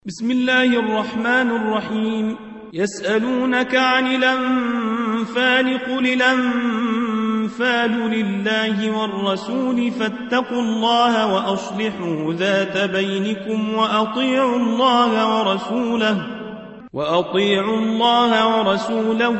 بسم الله الرحمن الرحيم. يسألونك عن الأنفال قل الأنفال لله والرسول فاتقوا الله وأصلحوا ذات بينكم وأطيعوا الله ورسوله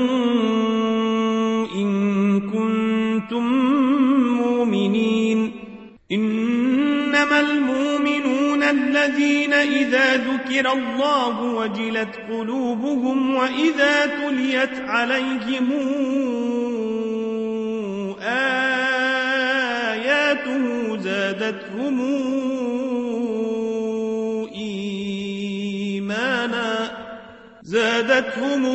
إن كنتم مؤمنين. إنما المؤمنون الذين إذا ذكر الله وجلت قلوبهم وإذا تليت عليهم آياته زادتهم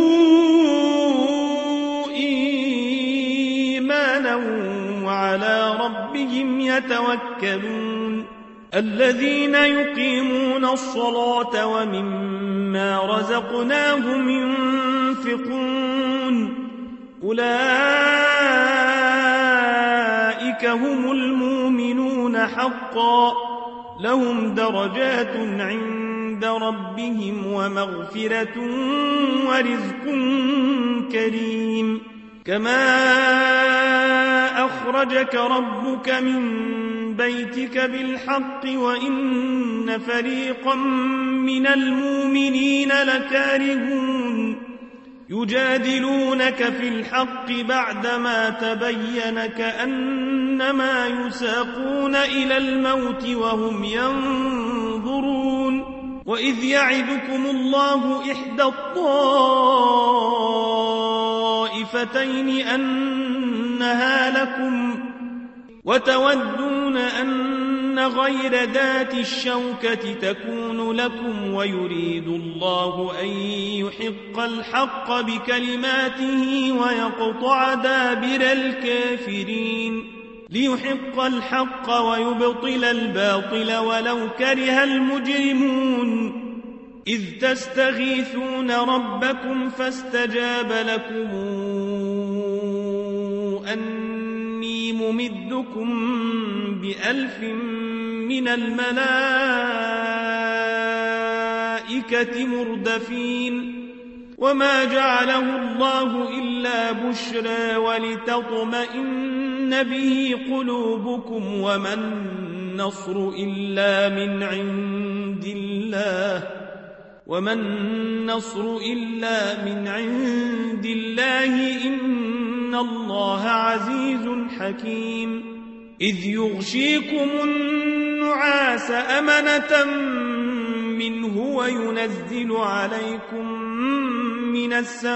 إيمانا وعلى ربهم يتوكلون. الذين يقيمون الصلاة ومما رزقناهم ينفقون أولئك هم المؤمنون حقا لهم درجات عند ربهم ومغفرة ورزق كريم. كما أخرجك ربك من بيتك بالحق وإن فريقا من المؤمنين لكارهون يجادلونك في الحق بعدما تبين كأنما يساقون إلى الموت وهم ينظرون. وإذ يعدكم الله إحدى الطائفتين أنها لكم وتودون أن غير ذات الشوكة تكون لكم ويريد الله أن يحق الحق بكلماته ويقطع دابر الكافرين ليحق الحق ويبطل الباطل ولو كره المجرمون. إذ تستغيثون ربكم فاستجاب لكم أني ممدكم ب1000 من الملائكة مردفين. وما جعله الله إلا بشرى ولتطمئن به قلوبكم وما النصر إلا من عند الله إن الله عزيز حكيم. إذ يغشيكم النعاس أمنة منه وينزل عليكم من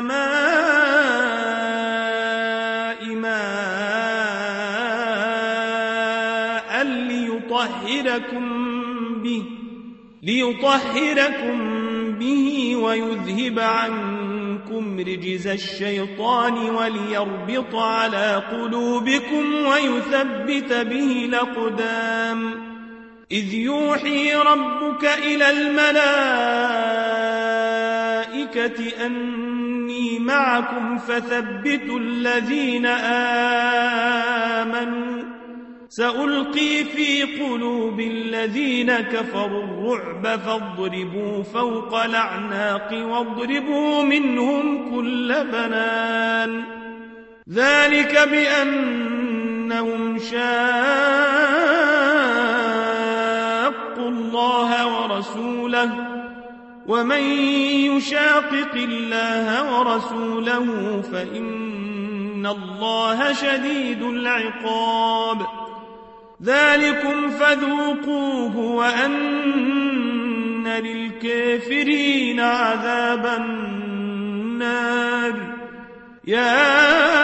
السماء ماء ليطهركم به ويذهب عنكم رجز الشيطان وليربط على قلوبكم ويثبت به الأقدام. إذ يوحي ربك إلى الملائكة أني معكم فثبتوا الذين آمنوا سألقي في قلوب الذين كفروا الرعب فاضربوا فوق الأعناق واضربوا منهم كل بنان. ذلك بأنهم شاقوا الله ورسوله ومن يشاقق الله ورسوله فإن الله شديد العقاب. ذلكم فذوقوه وأن للكافرين عذاب النار. يا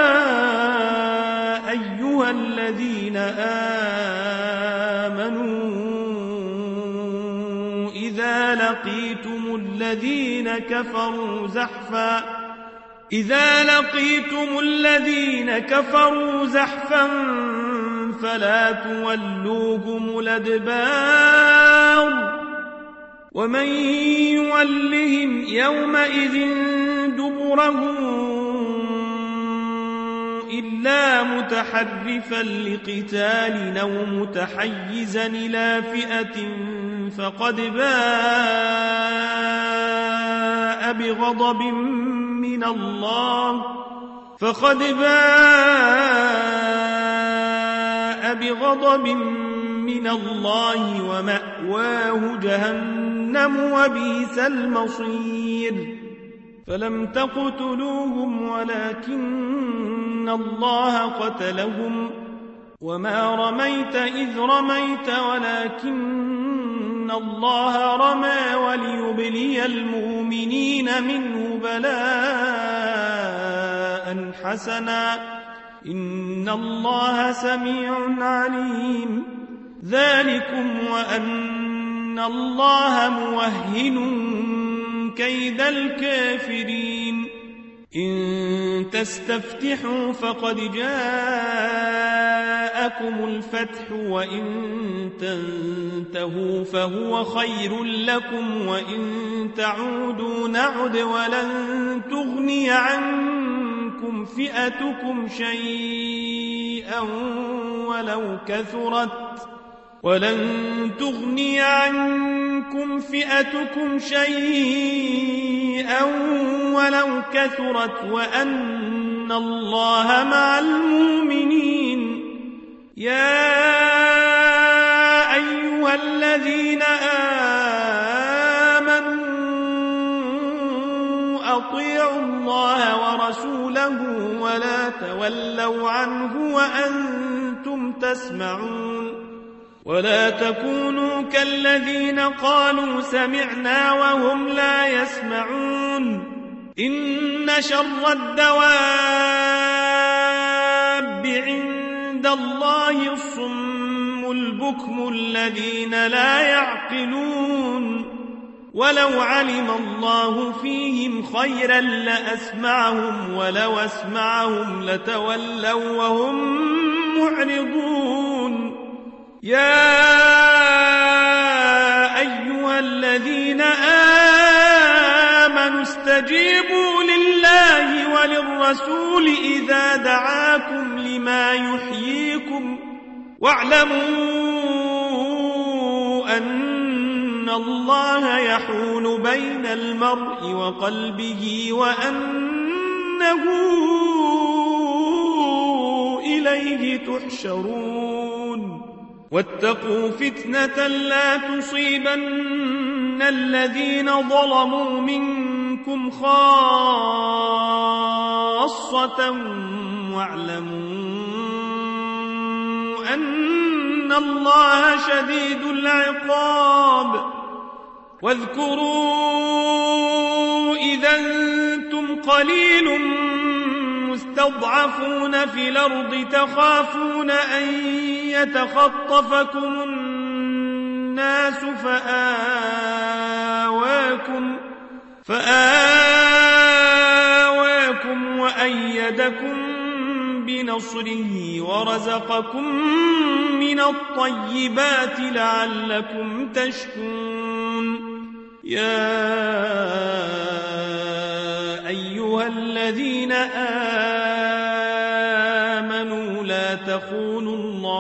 أيها الذين آمنوا إذا لقيتم الذين كفروا زحفا فلا تولوهم الأدبار. ومن يولهم يومئذ دبره إلا متحرفا لقتال أو متحيزا إلى فئة فقد باء بغضب من الله ومأواه جهنم وبئس المصير فلم تقتلوهم ولكن الله قتلهم وما رميت إذ رميت ولكن الله رمى وليبلي المؤمنين منه بلاء حسنا إن الله سميع عليم ذلكم وأن الله موهن كيد الكافرين إن تستفتحوا فقد جاءكم الفتح وإن تنتهوا فهو خير لكم وإن تعودوا نعد ولن تغني عنكم فئتكم شيئا ولو كثرت وأن الله مع المؤمنين يا أيها الذين آمنوا أطيعوا الله ورسوله ولا تولوا عنه وأنتم تسمعون ولا تكونوا كالذين قالوا سمعنا وهم لا يسمعون إن شر الدواب عند الله الصم البكم الذين لا يعقلون ولو علم الله فيهم خيرا لأسمعهم ولو أسمعهم لتولوا وهم معرضون يا أيها الذين آمنوا استجيبوا لله وللرسول إذا دعاكم لما يحييكم واعلموا أن الله يحول بين المرء وقلبه وأنه إليه تحشرون واتقوا فتنة لا تصيبن الذين ظلموا منكم خاصة واعلموا أن الله شديد العقاب واذكروا إذا أنتم قليل مستضعفون في الأرض تخافون أن يتخطفكم الناس فآواكم وأيدكم بنصره ورزقكم من الطيبات لعلكم تشكرون يا أيها الذين آمنوا لا تخونوا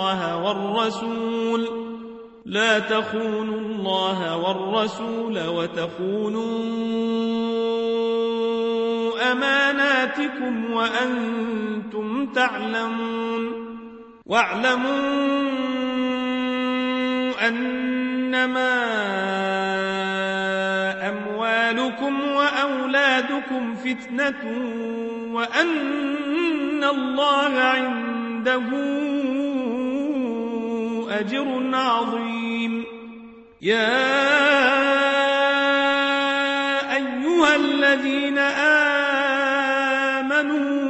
الله والرسول وتخونوا أماناتكم وأنتم تعلمون واعلموا أنما أموالكم وأولادكم فتنة وأن الله عنده أجر عظيم يا أيها الذين آمنوا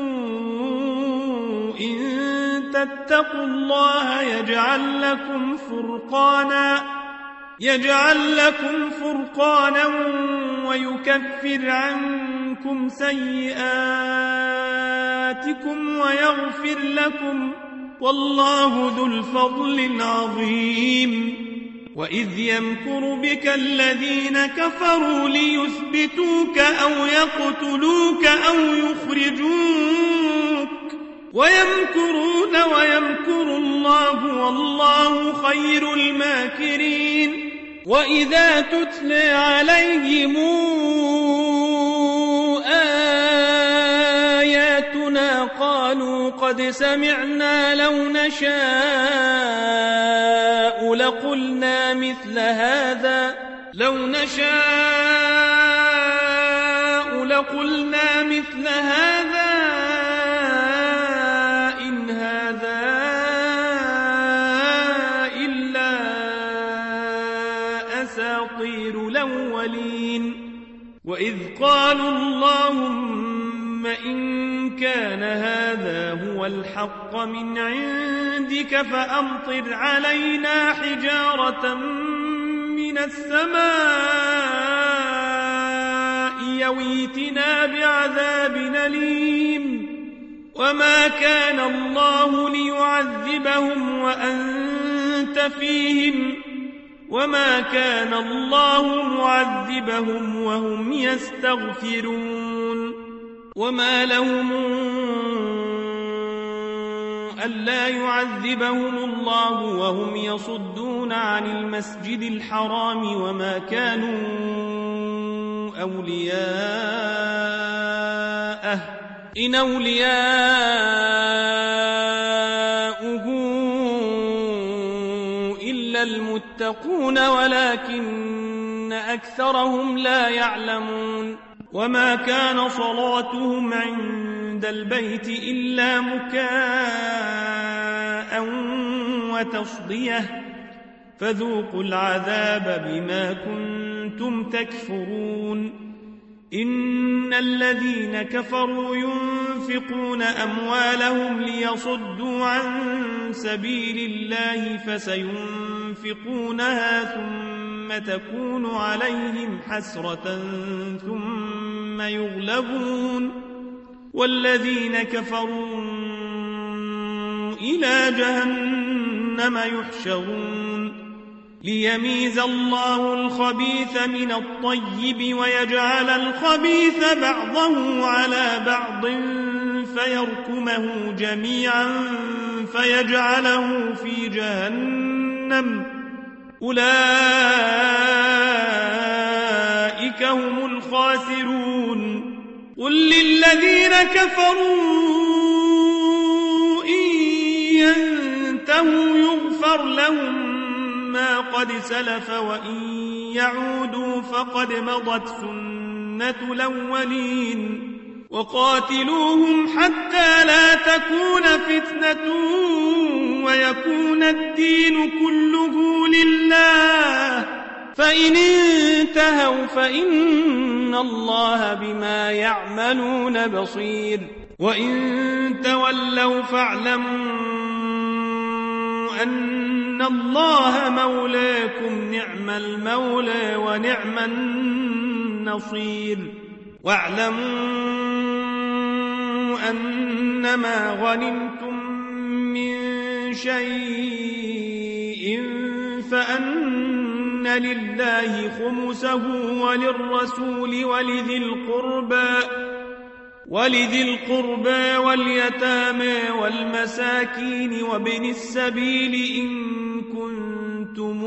إن تتقوا الله يجعل لكم فرقانا ويكفر عنكم سيئاتكم ويغفر لكم والله ذو الفضل العظيم وإذ يمكر بك الذين كفروا ليثبتوك أو يقتلوك أو يخرجوك ويمكرون ويمكر الله والله خير الماكرين وإذا تتلى عليهم آياتنا قالوا قد سمعنا لو نشاء لقلنا مثل هذا إن هذا إلا أساطير الأولين وإذ قالوا اللهم إن كان هذا هو الحق من عندك فأمطر علينا حجارة من السماء يويتنا بعذاب أليم وما كان الله ليعذبهم وأنت فيهم وما كان الله معذبهم وهم يستغفرون وما لهم ألا يعذبهم الله وهم يصدون عن المسجد الحرام وما كانوا أولياءه إن أولياؤه إلا المتقون ولكن أكثرهم لا يعلمون وما كان صلاتهم عند البيت إلا مكاء وتصدية فذوقوا العذاب بما كنتم تكفرون إن الذين كفروا ينفقون أموالهم ليصدوا عن سبيل الله فسينفقونها ثم تكون عليهم حسرة ثم يغلبون والذين كفروا إلى جهنم يحشرون ليميز الله الخبيث من الطيب ويجعل الخبيث بعضه على بعض فيركمه جميعا فيجعله في جهنم أولئك هم الخاسرون قل للذين كفروا إن ينتهوا يغفر لهم ما قد سلف وإن يعودوا فقد مضت سنة الأولين وقاتلوهم حتى لا تكون فتنة ويكون الدين كله لله فإن انتهوا فإن الله بما يعملون بصير وإن تولوا فاعلموا أن الله مولاكم نعم المولى ونعم النصير واعلموا أنما غنمتم من شيء فأن لله خمسه وللرسول ولذي القربى واليتامى والمساكين وابن السبيل إن كنتم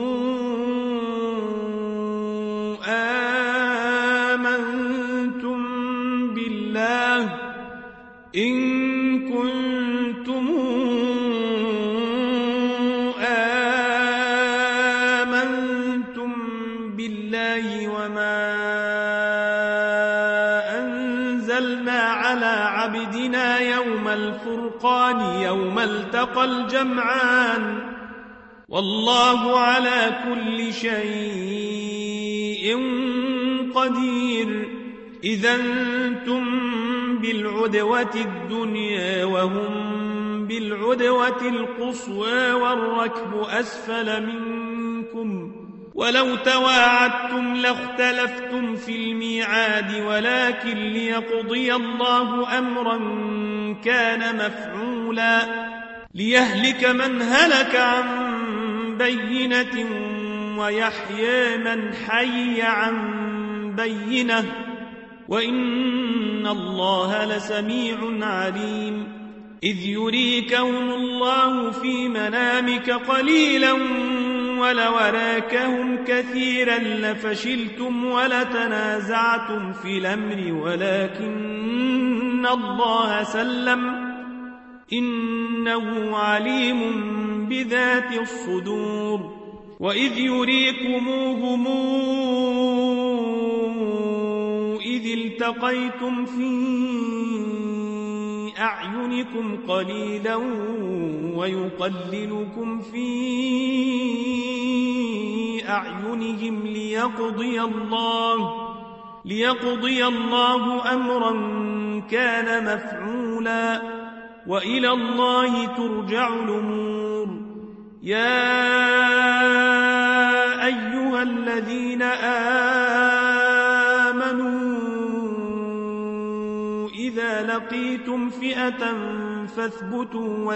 آمنتم بالله وما أنزلنا على عبدنا يوم الفرقان يوم التقى الجمعان والله على كل شيء قدير إذا أنتم بالعدوة الدنيا وهم بالعدوة القصوى والركب أسفل منكم ولو تواعدتم لاختلفتم في الميعاد ولكن ليقضي الله أمرا كان مفعولا ليهلك من هلك عن بينة ويحيى من حي عن بينة وإن الله لسميع عليم إذ يريكهم الله في منامك قليلا ولو أراكهم كثيرا لفشلتم ولتنازعتم في الأمر ولكن الله سلم إنه عليم بذات الصدور وإذ يريكموهم إذ التقيتم في أعينكم قليلا ويقللكم في أعينهم ليقضي الله أمرا كان مفعولا وإلى الله ترجع الأمور يا أيها الذين آمنوا إذا لقيتم فئة فاثبتوا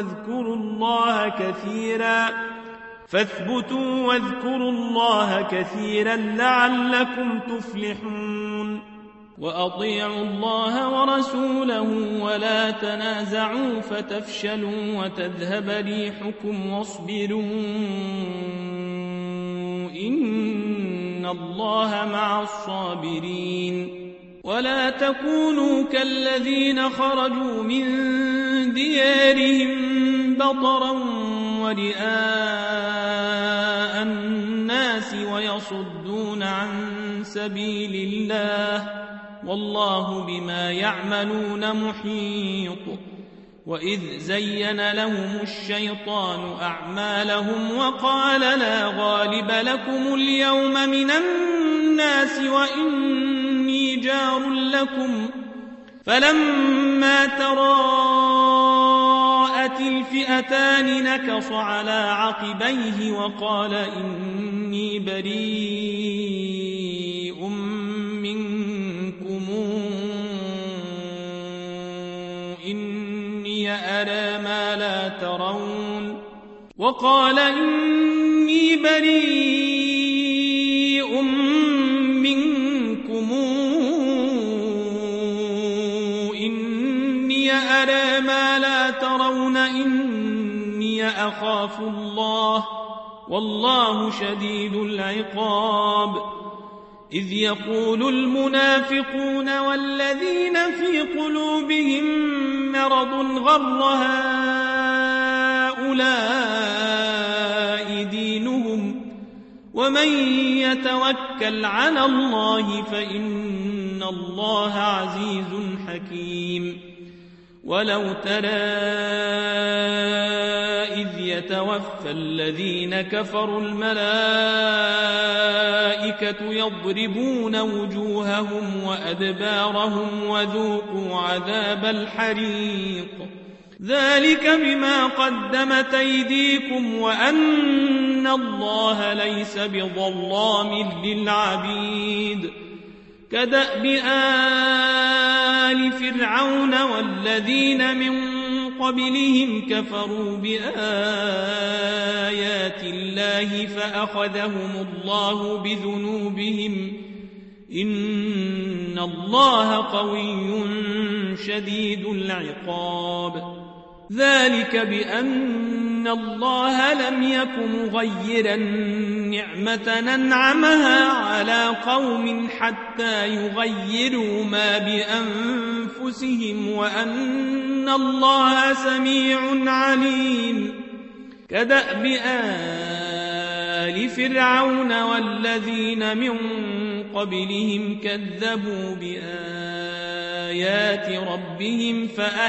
واذكروا الله كثيرا لعلكم تفلحون وأطيعوا الله ورسوله ولا تنازعوا فتفشلوا وتذهب ريحكم واصبروا إن الله مع الصابرين ولا تكونوا كالذين خرجوا من ديارهم بطرا ورئاء الناس ويصدون عن سبيل الله والله بما يعملون محيط وإذ زين لهم الشيطان أعمالهم وقال لا غالب لكم اليوم من الناس وإني جار لكم فلما تراءت الفئتان نكص على عقبيه وقال إني بريء منكم إني أرى ما لا ترون إني أخاف الله والله شديد العقاب إذ يقول المنافقون والذين في قلوبهم مرض غر هؤلاء دينهم ومن يتوكل على الله فإن الله عزيز حكيم ولو ترى إذ يتوفى الذين كفروا الملائكة يضربون وجوههم وأدبارهم وذوقوا عذاب الحريق ذلك بما قدمت أيديكم وأن الله ليس بظلام للعبيد كدأب آل فرعون والذين من قبلهم كفروا بآيات الله فأخذهم الله بذنوبهم إن الله قوي شديد العقاب ذلك بأن الله لم يك مغيرا نعمة أنعمها على قوم حتى يغيروا ما بأنفسهم وأن الله سميع عليم كدأب آل فرعون والذين من قبلهم كذبوا بآيات ربهم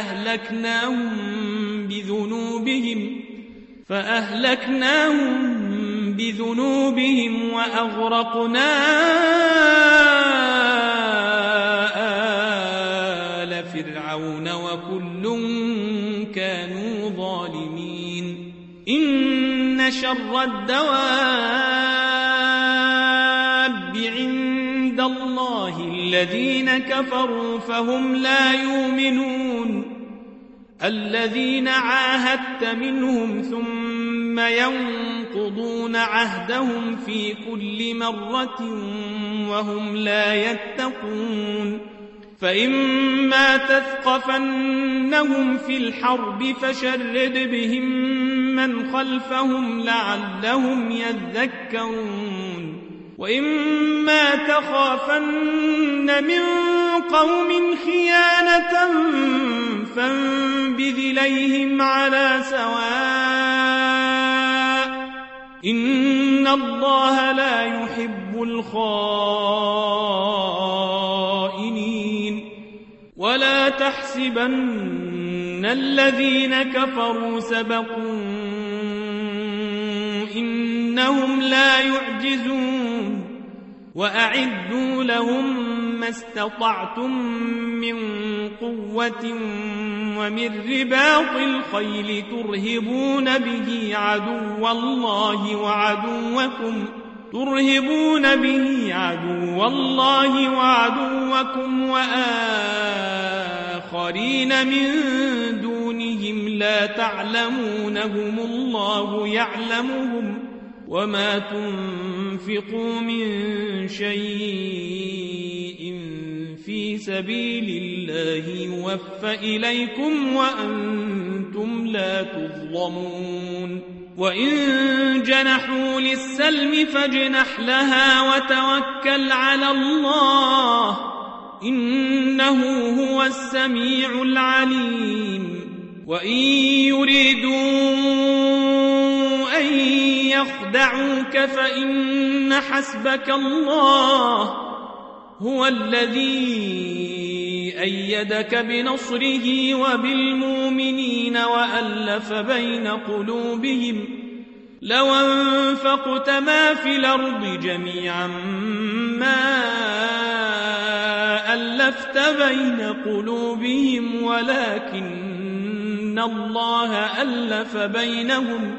فأهلكناهم بذنوبهم وأغرقنا آل فرعون وكل كانوا ظالمين إن شر الدواب عند الله الذين كفروا فهم لا يؤمنون الذين عاهدت منهم ثم ينقضون عهدهم في كل مرة وهم لا يتقون فإما تثقفنهم في الحرب فشرد بهم من خلفهم لعلهم يذكرون وإما تخافن من قوم خيانة فانبذ إليهم على سواء إن الله لا يحب الخائنين ولا تحسبن الذين كفروا سبقوا إنهم لا يعجزون وأعدوا لهم ما استطعتم من قوة ومن رباط الخيل ترهبون به عدو الله وعدوكم وآخرين من دونهم لا تعلمونهم الله يعلمهم وما تنفقوا من شيء في سبيل الله يوفى إليكم وأنتم لا تظلمون وإن جنحوا للسلم فاجنح لها وتوكل على الله إنه هو السميع العليم وإن يريدوا أن يخدعوك فإن حسبك الله هو الذي أيدك بنصره وبالمؤمنين وألف بين قلوبهم لو أنفقت ما في الأرض جميعا ما ألفت بين قلوبهم ولكن الله ألف بينهم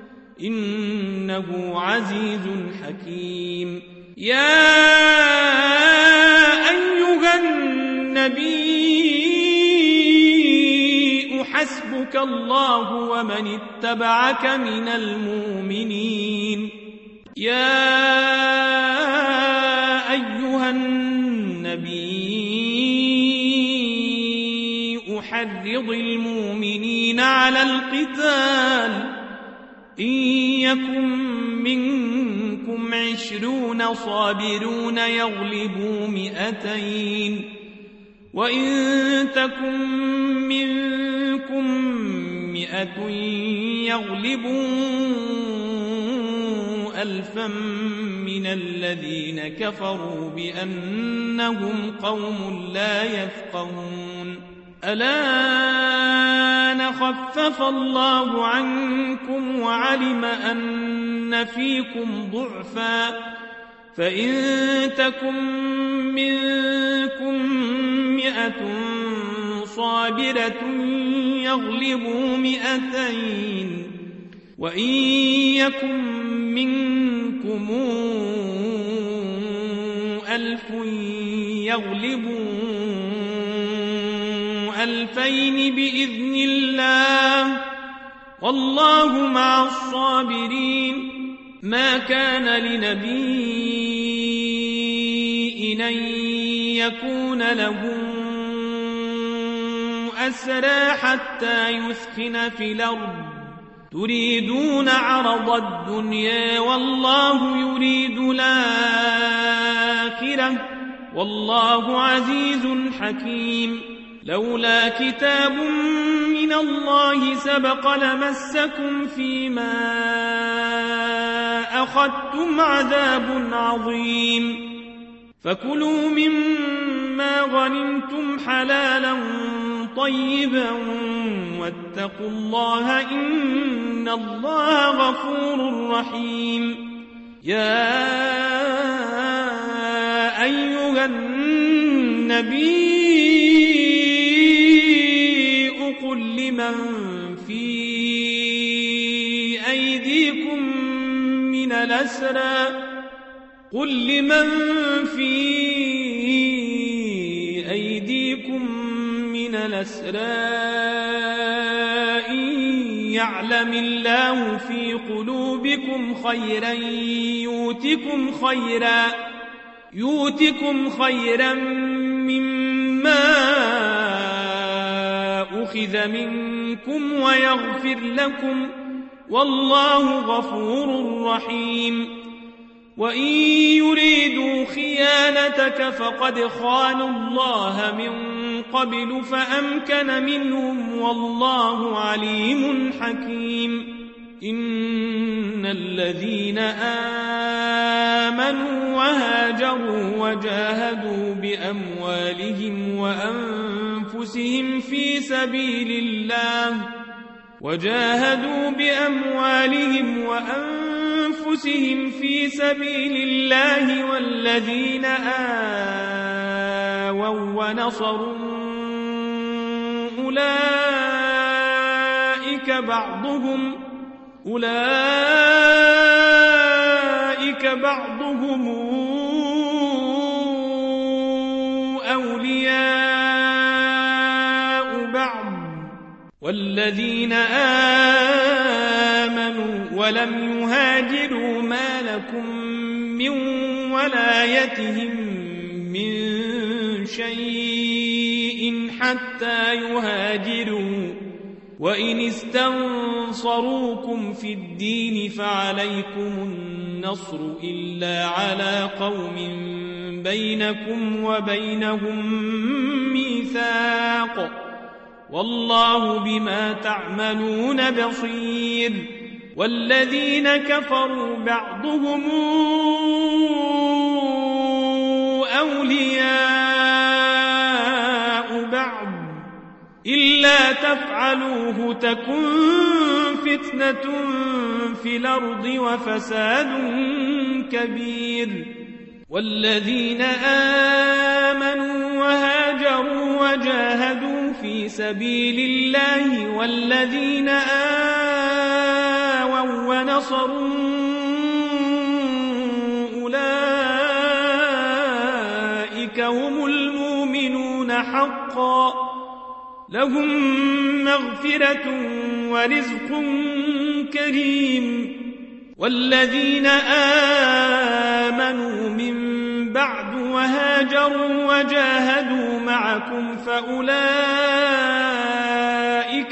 إنه عزيز حكيم يا أيها النبي حسبك الله ومن اتبعك من المؤمنين يا أيها النبي حرض المؤمنين على القتال إن يكن منكم 20 صابرون يغلبوا 200 وإن تكن منكم 100 يغلبوا 1000 من الذين كفروا بأنهم قوم لا يفقهون الآن خفف الله عنكم وعلم أن فيكم ضعفا فإن تكن منكم 100 صابرة يغلبوا 200 وإن يكن منكم 1000 يغلبوا 2000 بإذن الله والله مع الصابرين ما كان لنبي أن يكون له أسرى حتى يثخن في الأرض تريدون عرض الدنيا والله يريد الآخرة والله عزيز حكيم لولا كتاب من الله سبق لمسكم فيما أخذتم عذاب عظيم فكلوا مما غنمتم حلالا طيبا واتقوا الله إن الله غفور رحيم يا أيها النبي قل لمن في أيديكم من الأسرى إن يعلم الله في قلوبكم خيرا يؤتكم خيرا مما أخذ منكم ويغفر لكم والله غفور رحيم وإن يريدوا خيانتك فقد خانوا الله من قبل فأمكن منهم والله عليم حكيم إن الذين آمنوا وهاجروا وجاهدوا بأموالهم وأنفسهم في سبيل الله والذين آووا ونصروا أولئك بعضهم أولياء بعض والذين آمنوا ولم يهاجروا ما لكم من ولايتهم من شيء حتى يهاجروا وإن استنصروكم في الدين فعليكم النصر إلا على قوم بينكم وبينهم ميثاق والله بما تعملون بصير والذين كفروا بعضهم أولياء بعض إلا تفعلوه تكن فتنة في الأرض وفساد كبير والذين آمنوا وهاجروا وجاهدوا في سبيل الله والذين آووا ونصروا أولئك هم المؤمنون حقا لهم مغفرة ورزق كريم والذين آمنوا من بعد وهاجروا وجاهدوا معكم فأولئك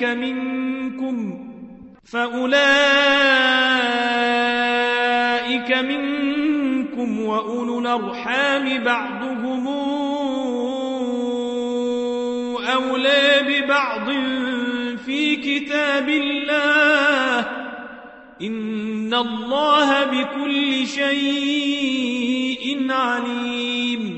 منكم وأولو الأرحام بعضهم أولى ببعض في كتاب الله إن الله بكل شيء عليم